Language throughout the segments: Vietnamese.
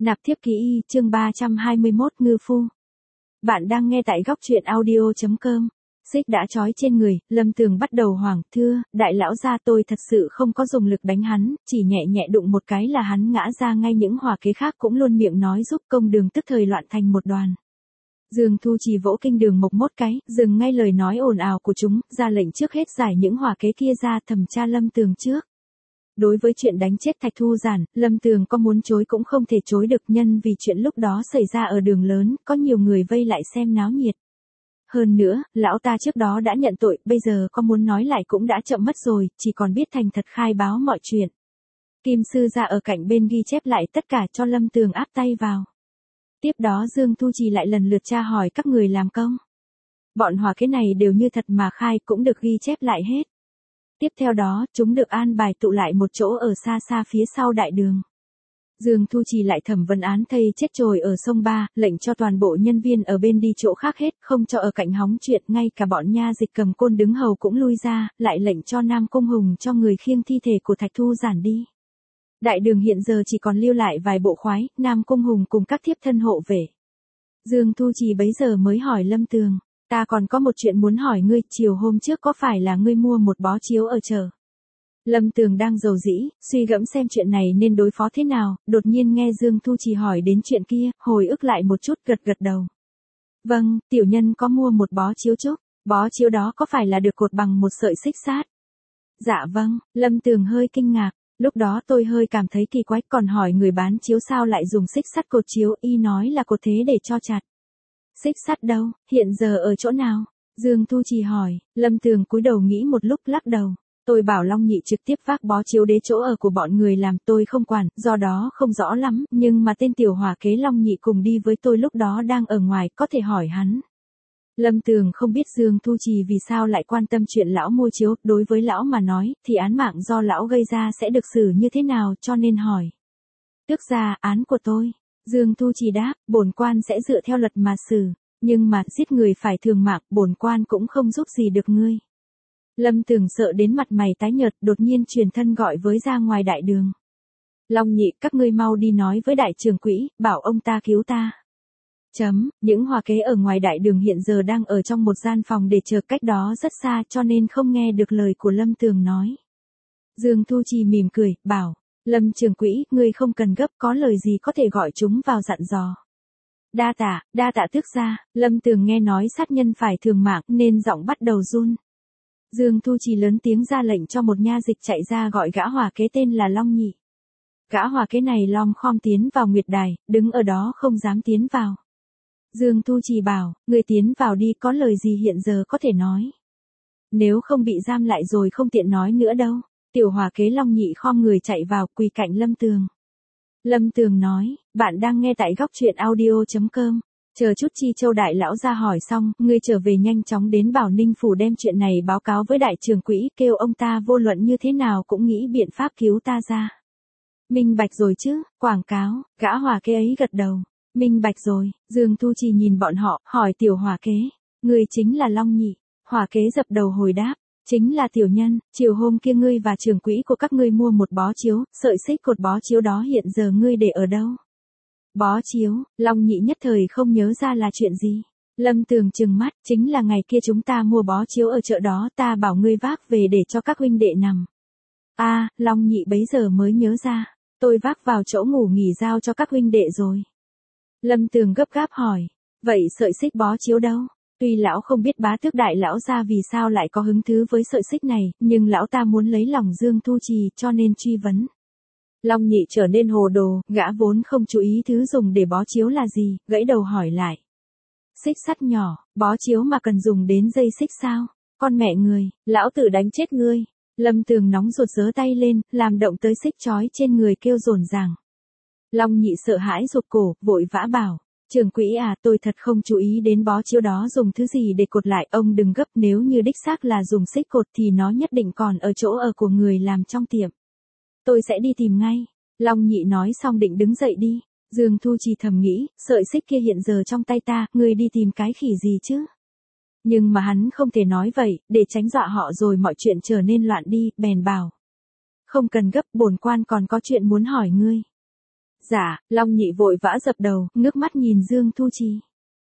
Nạp thiếp ký y, chương 321 ngư phu. Bạn đang nghe tại góc truyện audio.com. Xích đã trói trên người, Lâm Tường bắt đầu hoảng, thưa, đại lão gia tôi thật sự không có dùng lực đánh hắn, chỉ nhẹ nhẹ đụng một cái là hắn ngã ra ngay. Những hỏa kế khác cũng luôn miệng nói giúp, công đường tức thời loạn thành một đoàn. Dương Thu Trì vỗ kinh đường mộc một cái, dừng ngay lời nói ồn ào của chúng, ra lệnh trước hết giải những hỏa kế kia ra, thẩm tra Lâm Tường trước. Đối với chuyện đánh chết Thạch Thu Giản, Lâm Tường có muốn chối cũng không thể chối được, nhân vì chuyện lúc đó xảy ra ở đường lớn, có nhiều người vây lại xem náo nhiệt. Hơn nữa, lão ta trước đó đã nhận tội, bây giờ có muốn nói lại cũng đã chậm mất rồi, chỉ còn biết thành thật khai báo mọi chuyện. Kim sư ra ở cạnh bên ghi chép lại tất cả cho Lâm Tường áp tay vào. Tiếp đó Dương Thu Trì lại lần lượt tra hỏi các người làm công. Bọn hỏa kế này đều như thật mà khai, cũng được ghi chép lại hết. Tiếp theo đó, chúng được an bài tụ lại một chỗ ở xa xa phía sau đại đường. Dương Thu Trì lại thẩm vấn án thây chết trồi ở sông Ba, lệnh cho toàn bộ nhân viên ở bên đi chỗ khác hết, không cho ở cạnh hóng chuyện, ngay cả bọn nha dịch cầm côn đứng hầu cũng lui ra, lại lệnh cho Nam Cung Hùng cho người khiêng thi thể của Thạch Thu Giản đi. Đại đường hiện giờ chỉ còn lưu lại vài bộ khoái, Nam Cung Hùng cùng các thiếp thân hộ vệ. Dương Thu Trì bấy giờ mới hỏi Lâm Tường. Ta còn có một chuyện muốn hỏi ngươi, chiều hôm trước có phải là ngươi mua một bó chiếu ở chợ? Lâm Tường đang rầu rĩ, suy gẫm xem chuyện này nên đối phó thế nào, đột nhiên nghe Dương Thu Trì hỏi đến chuyện kia, hồi ức lại một chút, gật gật đầu. Vâng, tiểu nhân có mua một bó chiếu trúc, bó chiếu đó có phải là được cột bằng một sợi xích sắt? Dạ vâng, Lâm Tường hơi kinh ngạc, lúc đó tôi hơi cảm thấy kỳ quái, còn hỏi người bán chiếu sao lại dùng xích sắt cột chiếu, y nói là cột thế để cho chặt. Xích sắt đâu, hiện giờ ở chỗ nào? Dương Thu Trì hỏi, Lâm Tường cúi đầu nghĩ một lúc lắc đầu. Tôi bảo Long Nhị trực tiếp vác bó chiếu đế chỗ ở của bọn người làm, tôi không quản, do đó không rõ lắm, nhưng mà tên tiểu hỏa kế Long Nhị cùng đi với tôi lúc đó đang ở ngoài, có thể hỏi hắn. Lâm Tường không biết Dương Thu Trì vì sao lại quan tâm chuyện lão mua chiếu, đối với lão mà nói, thì án mạng do lão gây ra sẽ được xử như thế nào, cho nên hỏi. Tước ra, án của tôi. Dương Thu Trì đáp, bổn quan sẽ dựa theo luật mà xử, nhưng mà giết người phải thường mạng, bổn quan cũng không giúp gì được ngươi. Lâm Tường sợ đến mặt mày tái nhợt, đột nhiên truyền thân gọi với ra ngoài đại đường. Long Nhị, các ngươi mau đi nói với đại trưởng quỹ, bảo ông ta cứu ta. Những hỏa kế ở ngoài đại đường hiện giờ đang ở trong một gian phòng để chờ, cách đó rất xa cho nên không nghe được lời của Lâm Tường nói. Dương Thu Trì mỉm cười, bảo, Lâm trưởng quỹ, ngươi không cần gấp, có lời gì có thể gọi chúng vào dặn dò. Đa tạ tước gia. Lâm Tường nghe nói sát nhân phải thường mạng nên giọng bắt đầu run. Dương Thu Trì lớn tiếng ra lệnh cho một nha dịch chạy ra gọi gã hỏa kế tên là Long Nhị. Gã hỏa kế này lom khom tiến vào nguyệt đài, đứng ở đó không dám tiến vào. Dương Thu Trì bảo, người tiến vào đi, có lời gì hiện giờ có thể nói. Nếu không bị giam lại rồi không tiện nói nữa đâu. Tiểu hỏa kế Long Nhị khom người chạy vào, quỳ cạnh Lâm Tường. Lâm Tường nói, bạn đang nghe tại góc truyện audio.com. Chờ chút Chi Châu đại lão ra hỏi xong, ngươi trở về nhanh chóng đến Bảo Ninh phủ đem chuyện này báo cáo với đại trưởng quỹ, kêu ông ta vô luận như thế nào cũng nghĩ biện pháp cứu ta ra. Minh bạch rồi chứ, quảng cáo, gã hỏa kế ấy gật đầu. Minh bạch rồi. Dương Thu Trì nhìn bọn họ, hỏi tiểu hỏa kế, ngươi chính là Long Nhị. Hỏa kế dập đầu hồi đáp, chính là tiểu nhân, chiều hôm kia ngươi và trưởng quỹ của các ngươi mua một bó chiếu, sợi xích cột bó chiếu đó hiện giờ ngươi để ở đâu? Bó chiếu, Long Nhị nhất thời không nhớ ra là chuyện gì. Lâm Tường trừng mắt, chính là ngày kia chúng ta mua bó chiếu ở chợ đó, ta bảo ngươi vác về để cho các huynh đệ nằm. Long Nhị bấy giờ mới nhớ ra, tôi vác vào chỗ ngủ nghỉ giao cho các huynh đệ rồi. Lâm Tường gấp gáp hỏi, vậy sợi xích bó chiếu đâu? Tuy lão không biết bá tước đại lão ra vì sao lại có hứng thú với sợi xích này, nhưng lão ta muốn lấy lòng Dương Thu Trì cho nên truy vấn. Long Nhị trở nên hồ đồ, gã vốn không chú ý thứ dùng để bó chiếu là gì, gãy đầu hỏi lại. Xích sắt nhỏ, bó chiếu mà cần dùng đến dây xích sao? Con mẹ người, lão tử đánh chết ngươi. Lâm Tường nóng ruột giơ tay lên, làm động tới xích trói trên người kêu rồn ràng. Long Nhị sợ hãi rụt cổ, vội vã bảo. Trưởng quỹ tôi thật không chú ý đến bó chiếu đó dùng thứ gì để cột lại, ông đừng gấp, nếu như đích xác là dùng xích cột thì nó nhất định còn ở chỗ ở của người làm trong tiệm. Tôi sẽ đi tìm ngay. Long Nhị nói xong định đứng dậy đi. Dương Thu Trì thầm nghĩ, sợi xích kia hiện giờ trong tay ta, ngươi đi tìm cái khỉ gì chứ? Nhưng mà hắn không thể nói vậy, để tránh dọa họ rồi mọi chuyện trở nên loạn đi, bèn bảo. Không cần gấp, bổn quan còn có chuyện muốn hỏi ngươi. Dạ, Long Nhị vội vã dập đầu, ngước mắt nhìn Dương Thu Trì.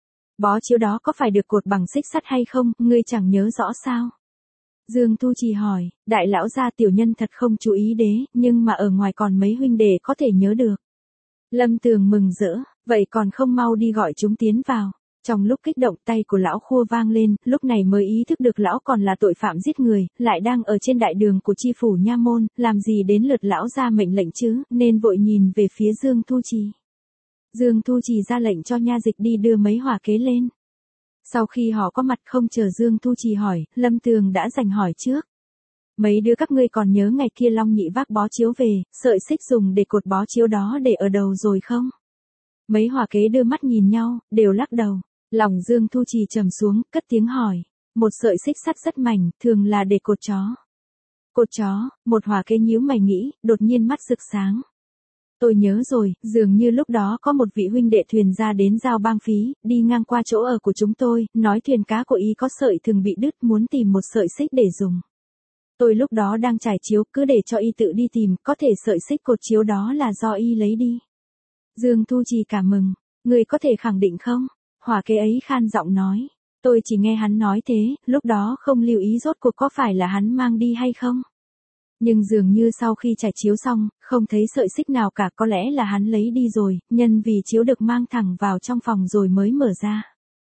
Bó chiếu đó có phải được cột bằng xích sắt hay không, ngươi chẳng nhớ rõ sao? Dương Thu Trì hỏi, đại lão gia tiểu nhân thật không chú ý đế, nhưng mà ở ngoài còn mấy huynh đệ có thể nhớ được. Lâm Tường mừng rỡ, vậy còn không mau đi gọi chúng tiến vào. Trong lúc kích động tay của lão khua vang lên, lúc này mới ý thức được lão còn là tội phạm giết người, lại đang ở trên đại đường của chi phủ nha môn, làm gì đến lượt lão ra mệnh lệnh chứ, nên vội nhìn về phía Dương Thu Trì. Dương Thu Trì ra lệnh cho nha dịch đi đưa mấy hỏa kế lên. Sau khi họ có mặt không chờ Dương Thu Trì hỏi, Lâm Tường đã giành hỏi trước. Mấy đứa các ngươi còn nhớ ngày kia Long Nhị vác bó chiếu về, sợi xích dùng để cột bó chiếu đó để ở đầu rồi không? Mấy hỏa kế đưa mắt nhìn nhau, đều lắc đầu. Lòng Dương Thu Trì trầm xuống, cất tiếng hỏi. Một sợi xích sắt rất mảnh, thường là để cột chó. Cột chó, một hỏa kế nhíu mày nghĩ, đột nhiên mắt rực sáng. Tôi nhớ rồi, dường như lúc đó có một vị huynh đệ thuyền ra đến giao bang phí, đi ngang qua chỗ ở của chúng tôi, nói thuyền cá của y có sợi thường bị đứt, muốn tìm một sợi xích để dùng. Tôi lúc đó đang trải chiếu, cứ để cho y tự đi tìm, có thể sợi xích cột chiếu đó là do y lấy đi. Dương Thu Trì cảm mừng, người có thể khẳng định không? Hỏa kế ấy khan giọng nói. Tôi chỉ nghe hắn nói thế, lúc đó không lưu ý rốt cuộc có phải là hắn mang đi hay không. Nhưng dường như sau khi trải chiếu xong, không thấy sợi xích nào cả, có lẽ là hắn lấy đi rồi, nhân vì chiếu được mang thẳng vào trong phòng rồi mới mở ra.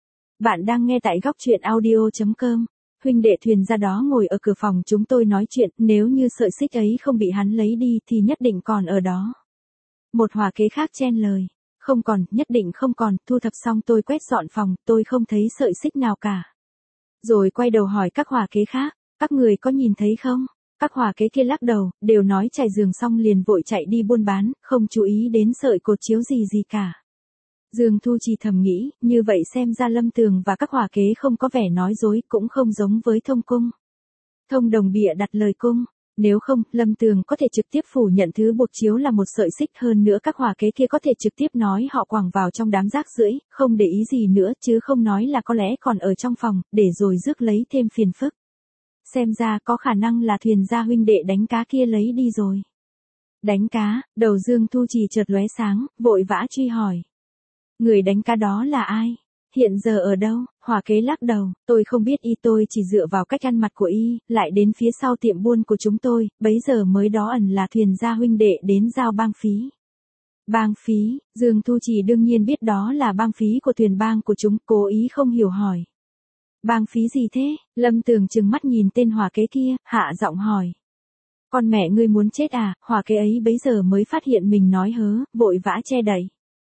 Bạn đang nghe tại góc truyện audio.com. Huynh đệ thuyền ra đó ngồi ở cửa phòng chúng tôi nói chuyện, nếu như sợi xích ấy không bị hắn lấy đi thì nhất định còn ở đó. Một hỏa kế khác chen lời. Không còn, nhất định không còn, thu thập xong tôi quét dọn phòng, tôi không thấy sợi xích nào cả. Rồi quay đầu hỏi các hỏa kế khác, các người có nhìn thấy không? Các hỏa kế kia lắc đầu, đều nói trải giường xong liền vội chạy đi buôn bán, không chú ý đến sợi cột chiếu gì cả. Dương Thu Trì thầm nghĩ, như vậy xem ra Lâm Tường và các hỏa kế không có vẻ nói dối, cũng không giống với Thông Cung. Thông Đồng bịa đặt lời cung. Nếu không, Lâm Tường có thể trực tiếp phủ nhận thứ buộc chiếu là một sợi xích, hơn nữa các hỏa kế kia có thể trực tiếp nói họ quẳng vào trong đám rác rưởi, không để ý gì nữa, chứ không nói là có lẽ còn ở trong phòng, để rồi rước lấy thêm phiền phức. Xem ra có khả năng là thuyền gia huynh đệ đánh cá kia lấy đi rồi. Đánh cá, đầu Dương Thu Trì chợt lóe sáng, vội vã truy hỏi. Người đánh cá đó là ai? Hiện giờ ở đâu? Hỏa kế lắc đầu, tôi không biết y, tôi chỉ dựa vào cách ăn mặc của y, lại đến phía sau tiệm buôn của chúng tôi, bấy giờ mới đó ẩn là thuyền gia huynh đệ đến giao bang phí. Bang phí, Dương Thu Trì đương nhiên biết đó là bang phí của thuyền bang của chúng, cố ý không hiểu hỏi. Bang phí gì thế? Lâm Tường trừng mắt nhìn tên hỏa kế kia, hạ giọng hỏi. Con mẹ ngươi muốn chết à? Hỏa kế ấy bấy giờ mới phát hiện mình nói hớ, vội vã che đậy.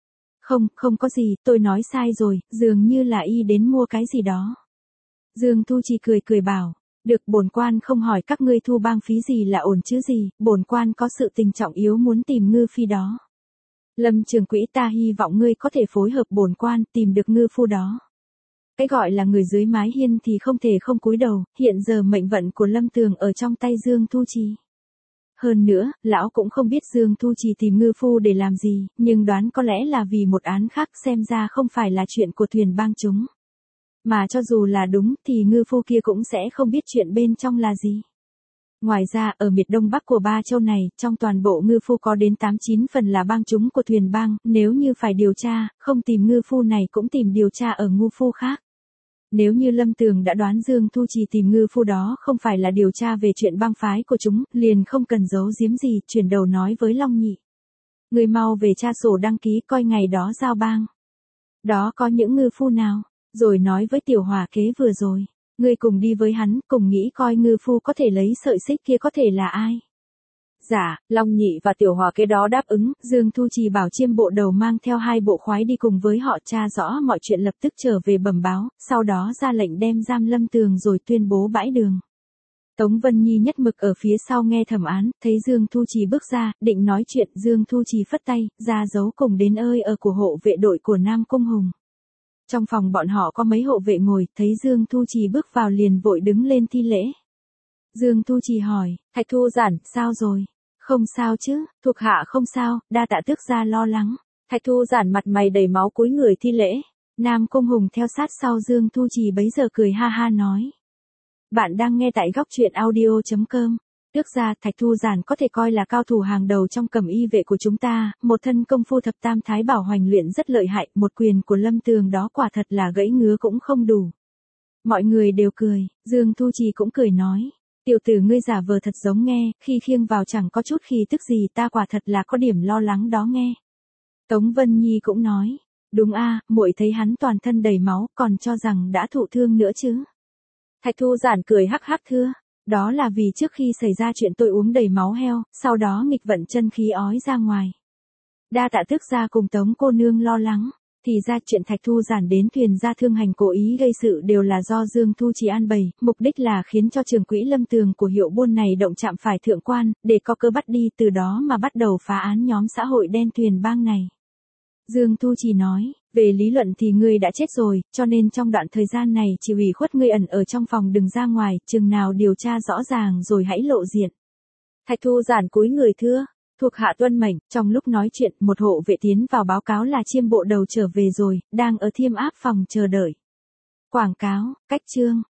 Không có gì, tôi nói sai rồi, dường như là y đến mua cái gì đó. Dương Thu Trì cười bảo, được, bổn quan không hỏi các ngươi thu bang phí gì là ổn chứ gì, bổn quan có sự tình trọng yếu muốn tìm ngư phi đó. Lâm Trường Quỹ, ta hy vọng ngươi có thể phối hợp bổn quan tìm được ngư phu đó. Cái gọi là người dưới mái hiên thì không thể không cúi đầu, hiện giờ mệnh vận của Lâm Tường ở trong tay Dương Thu Trì. Hơn nữa, lão cũng không biết Dương Thu Trì tìm ngư phu để làm gì, nhưng đoán có lẽ là vì một án khác, xem ra không phải là chuyện của thuyền bang chúng. Mà cho dù là đúng thì ngư phu kia cũng sẽ không biết chuyện bên trong là gì. Ngoài ra, ở miệt đông bắc của Ba Châu này, trong toàn bộ ngư phu có đến 8-9 phần là bang chúng của thuyền bang, nếu như phải điều tra, không tìm ngư phu này cũng tìm điều tra ở ngư phu khác. Nếu như Lâm Tường đã đoán Dương Thu Trì tìm ngư phu đó không phải là điều tra về chuyện bang phái của chúng, liền không cần giấu giếm gì, chuyển đầu nói với Long Nhị. Người mau về tra sổ đăng ký coi ngày đó giao bang. Đó có những ngư phu nào, rồi nói với tiểu hỏa kế vừa rồi. Ngươi cùng đi với hắn, cùng nghĩ coi ngư phu có thể lấy sợi xích kia có thể là ai. Dạ, Long Nhị và tiểu hỏa kế đó đáp ứng, Dương Thu Trì bảo chiêm bộ đầu mang theo 2 bộ khoái đi cùng với họ tra rõ mọi chuyện, lập tức trở về bẩm báo, sau đó ra lệnh đem giam Lâm Tường rồi tuyên bố bãi đường. Tống Vân Nhi nhất mực ở phía sau nghe thẩm án, thấy Dương Thu Trì bước ra, định nói chuyện, Dương Thu Trì phất tay, ra dấu cùng đến ơi ở của hộ vệ đội của Nam Cung Hùng. Trong phòng bọn họ có mấy hộ vệ ngồi, thấy Dương Thu Trì bước vào liền vội đứng lên thi lễ. Dương Thu Trì hỏi, Thạch Thu Giản, sao rồi? Không sao chứ, thuộc hạ không sao, đa tạ tước gia lo lắng. Thạch Thu Giản mặt mày đầy máu cúi người thi lễ. Nam Cung Hùng theo sát sau Dương Thu Trì bấy giờ cười ha ha nói. Bạn đang nghe tại góc truyện audio.com. Tước gia, Thạch Thu Giản có thể coi là cao thủ hàng đầu trong cẩm y vệ của chúng ta, một thân công phu thập tam thái bảo hoành luyện rất lợi hại, một quyền của Lâm Tường đó quả thật là gãy ngứa cũng không đủ. Mọi người đều cười, Dương Thu Trì cũng cười nói. Tiểu tử ngươi giả vờ thật giống nghe, khi khiêng vào chẳng có chút khí tức gì, ta quả thật là có điểm lo lắng đó nghe. Tống Vân Nhi cũng nói. Đúng a, muội thấy hắn toàn thân đầy máu, còn cho rằng đã thụ thương nữa chứ. Thạch Thu Giản cười hắc hắc thưa. Đó là vì trước khi xảy ra chuyện tôi uống đầy máu heo, sau đó nghịch vận chân khí ói ra ngoài. Đa tạ tước gia cùng Tống cô nương lo lắng. Thì ra chuyện Thạch Thu Giản đến thuyền ra thương hành cố ý gây sự đều là do Dương Thu Trì an bày, mục đích là khiến cho trường quỹ Lâm Tường của hiệu buôn này động chạm phải thượng quan, để có cơ bắt đi, từ đó mà bắt đầu phá án nhóm xã hội đen thuyền bang này. Dương Thu Trì nói, về lý luận thì ngươi đã chết rồi, cho nên trong đoạn thời gian này chỉ ủy khuất ngươi ẩn ở trong phòng đừng ra ngoài, chừng nào điều tra rõ ràng rồi hãy lộ diện. Thạch Thu Giản cúi người thưa, thuộc hạ tuân mệnh. Trong lúc nói chuyện, một hộ vệ tiến vào báo cáo là Chiêm bộ đầu trở về rồi, đang ở Thiêm Áp phòng chờ đợi. Quảng cáo, cách chương.